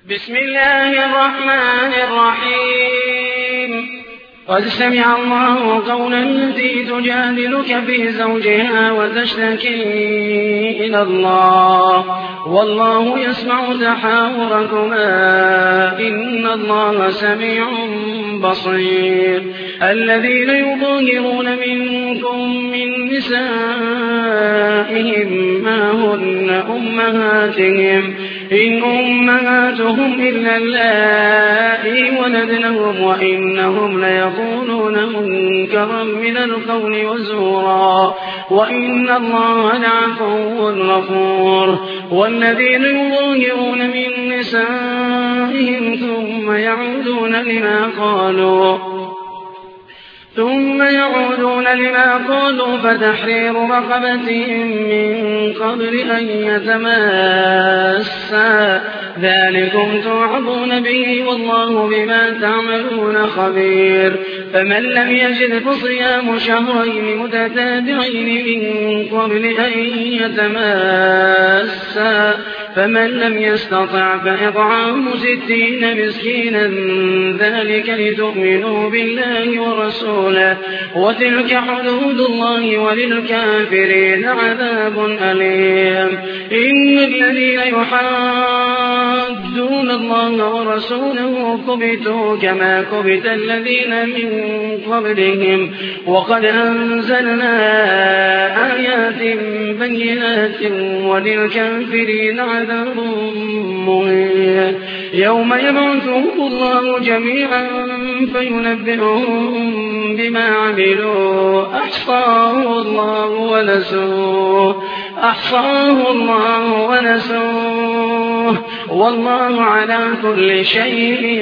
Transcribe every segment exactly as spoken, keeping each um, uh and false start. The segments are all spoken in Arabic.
بسم الله الرحمن الرحيم قد سمع الله قول التي تجادلك في زوجها وتشتكي إلى الله والله يسمع تحاوركما إن الله سميع بصير. الذين يظاهرون منكم من نسائهم ما هن أمهاتهم إن أمهاتهم إلا اللائي ولدنهم وإنهم ليقولون منكرا من القول وزورا وإن الله لعفو غفور. والذين يظاهرون من نسائهم ثم يعودون لما قالوا ثم يعودون لما قالوا فتحرير رقبة من قبل أن يتماسا ذلكم توعظون به والله بما تعملون خبير. فمن لم يجد فصيام شهرين متتابعين من قبل أن يتماسا فمن لم يستطع فإطعام ستين مسكينا ذلك لتؤمنوا بالله ورسوله وتلك حدود الله وللكافرين عذاب أليم. إن الذين يحادون الله ورسوله كبتوا كما كبت الذين من قبلهم وقد أنزلنا آيات بينات وللكافرين عذاب مهين. يوم يبعثهم الله جميعا فينبئهم بما عملوا أحصاه الله ونسوه أحصاه الله ونسوه والله على كل شيء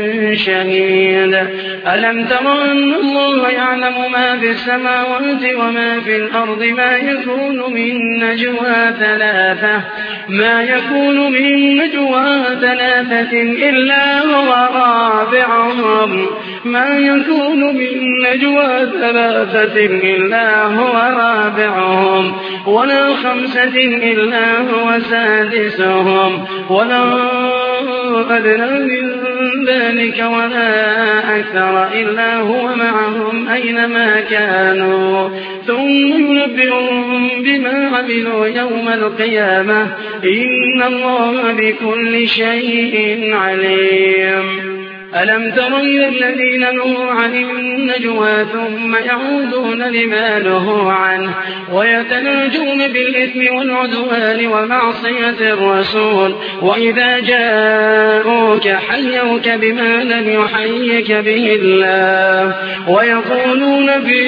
شهيد. ألم تر أن الله يعلم ما في السماوات وما في الأرض ما يكون من نجوى ثلاثة ما يكون من نجوى ثلاثة إلا هو رابعهم ما يكون من نجوى ثلاثة إلا هو رابعهم ولا خمسة إلا هو سادسهم ولا أدنى من ذلك ولا أكثر إلا هو معهم أينما كانوا ثم ينبئهم بما عملوا يوم القيامة إن الله بكل شيء عليم. ألم تر إلى الذين نهوا عن النجوى ثم يعودون لما نهوا عنه ويتناجون بالإثم والعدوان ومعصية الرسول وإذا جاءوك حيوك بما لم يحيك به الله ويقولون في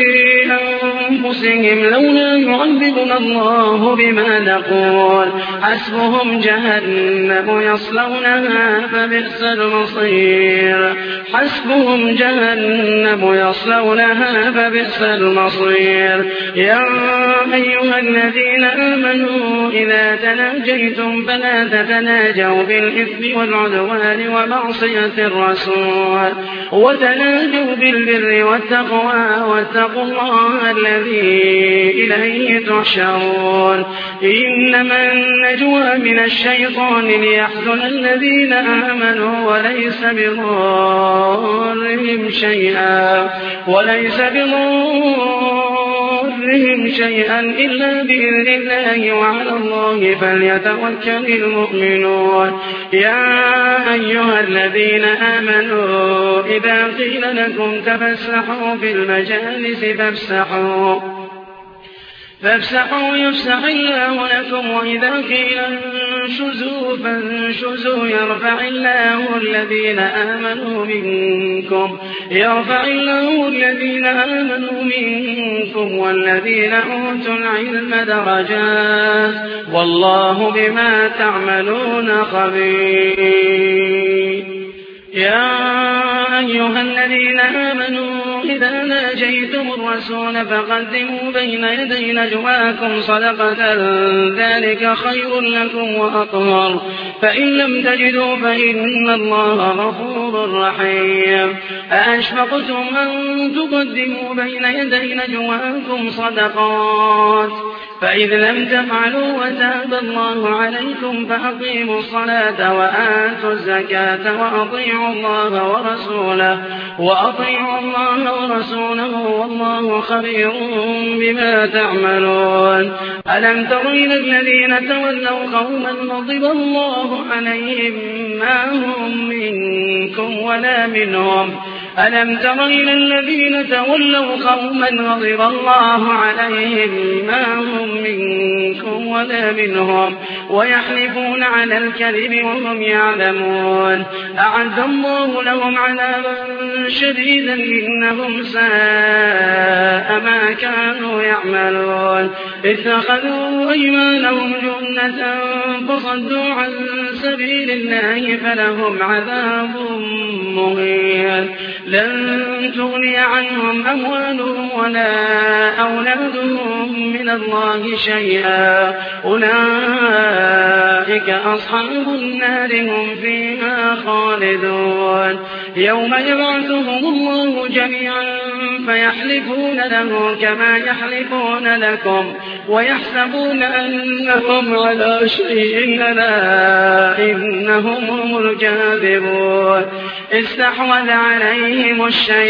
أنفسهم لولا يعذبنا الله بما نقول حسبهم جهنم يصلونها فبئس المصير حسبهم جهنم يصلونها فبئس المصير. يا أيها الذين آمنوا إذا تناجيتم فلا تتناجوا بالإثم والعدوان ومعصية الرسول وتناجوا بالبر والتقوى واتقوا الله الذي إليه تحشرون. إنما النجوى من الشيطان ليحزن الذين آمنوا وليس بضارهم شيئا وليس بضارهم شيئا إلا بإذن الله وعلى الله فليتوكل المؤمنون. يا أيها الذين آمنوا إذا قيل لكم تفسحوا في المجالس فافسحوا فافسحوا يفسح الله لكم وإذا قيل انشزوا فانشزوا يرفع الله الذين آمنوا منكم يرفع الله الذين آمنوا منكم والذين أوتوا العلم درجات والله بما تعملون خبير. يا أيها الذين آمنوا إذا ناجيتم الرسول فقدموا بين يدي نجواكم صدقة ذلك خير لكم وأطهر فإن لم تجدوا فإن الله غفور رحيم. أأشفقتم أن تقدموا بين يدي نجواكم صدقات فإذ لم تفعلوا وتاب الله عليكم فأقيموا الصلاة وآتوا الزكاة وأطيعوا الله ورسوله وأطيعوا الله ورسوله والله خبير بما تعملون. ألم تر إلى الذين تولوا قوما غضب الله عليهم ما هم منكم ولا منهم ألم تر إلى الذين تولوا قوما غضب الله عليهم ما هم منكم ولا منهم ويحلفون على الكذب وهم يعلمون. أعد الله لهم عذابا شديدا إنهم ساء ما كانوا يعملون. اتخذوا أيمانهم جنة فصدوا عن سبيل الله فلهم عذاب مهين. لن تغني عنهم أموالهم ولا أولادهم من الله شيئا أولئك أصحاب النار هم فيها خالدون. يوم يبعثهم الله جميعا فيحلفون له كما يحلفون لكم ويحسبون أنهم على شيء لا إنهم هم الكاذبون. استحوذ عليهم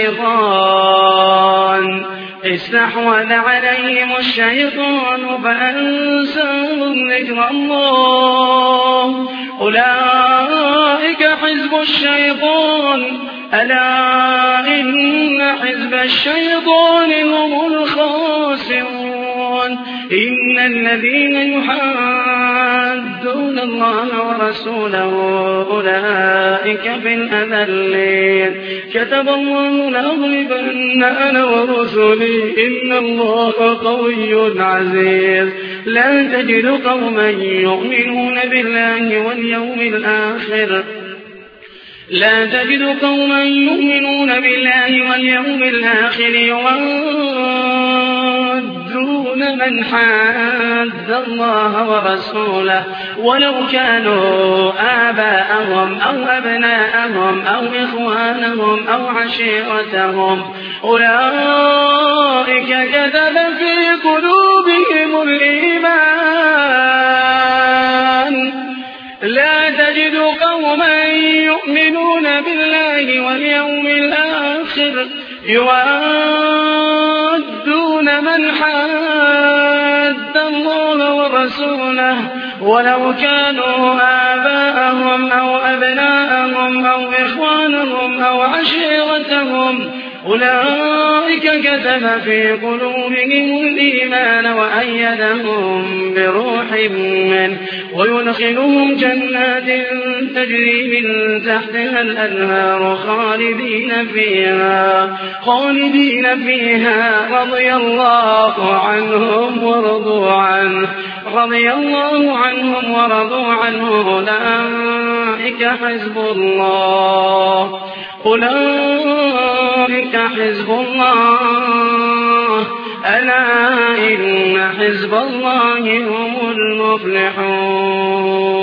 الشيطان استحوذ عليهم الشيطان فأنساهم ذكر الله أولئك حزب الشيطان ألا إن حزب الشيطان هم الخاسرون. إن الذين يحادون الله ورسوله أولئك في الأذلين. كتب الله لأغلبن أنا ورسلي إن الله قوي عزيز. لا تجد قوما يؤمنون بالله واليوم الآخر لا تجد قوما يؤمنون بالله واليوم الآخر يودون من حاد الله ورسوله ولو كانوا آباءهم أو أبناءهم أو إخوانهم أو عشيرتهم أولئك كتب في قلوبهم الإيمان. لا تجد قوما يؤمنون بالله واليوم الآخر يوادون من حاد الله ورسوله ولو كانوا آباءهم أو أبناءهم أو إخوانهم أو عشيرتهم أولئك كتب في قلوبهم الإيمان وأيدهم بروح منه ويدخلهم جنات تجري من تحتها الأنهار خالدين فيها خالدين فيها رضي الله عنهم ورضوا عنه رضي الله عنهم ورضوا عنه أولئك حزب الله أولئك حزب الله ألا إن حزب الله هم المفلحون.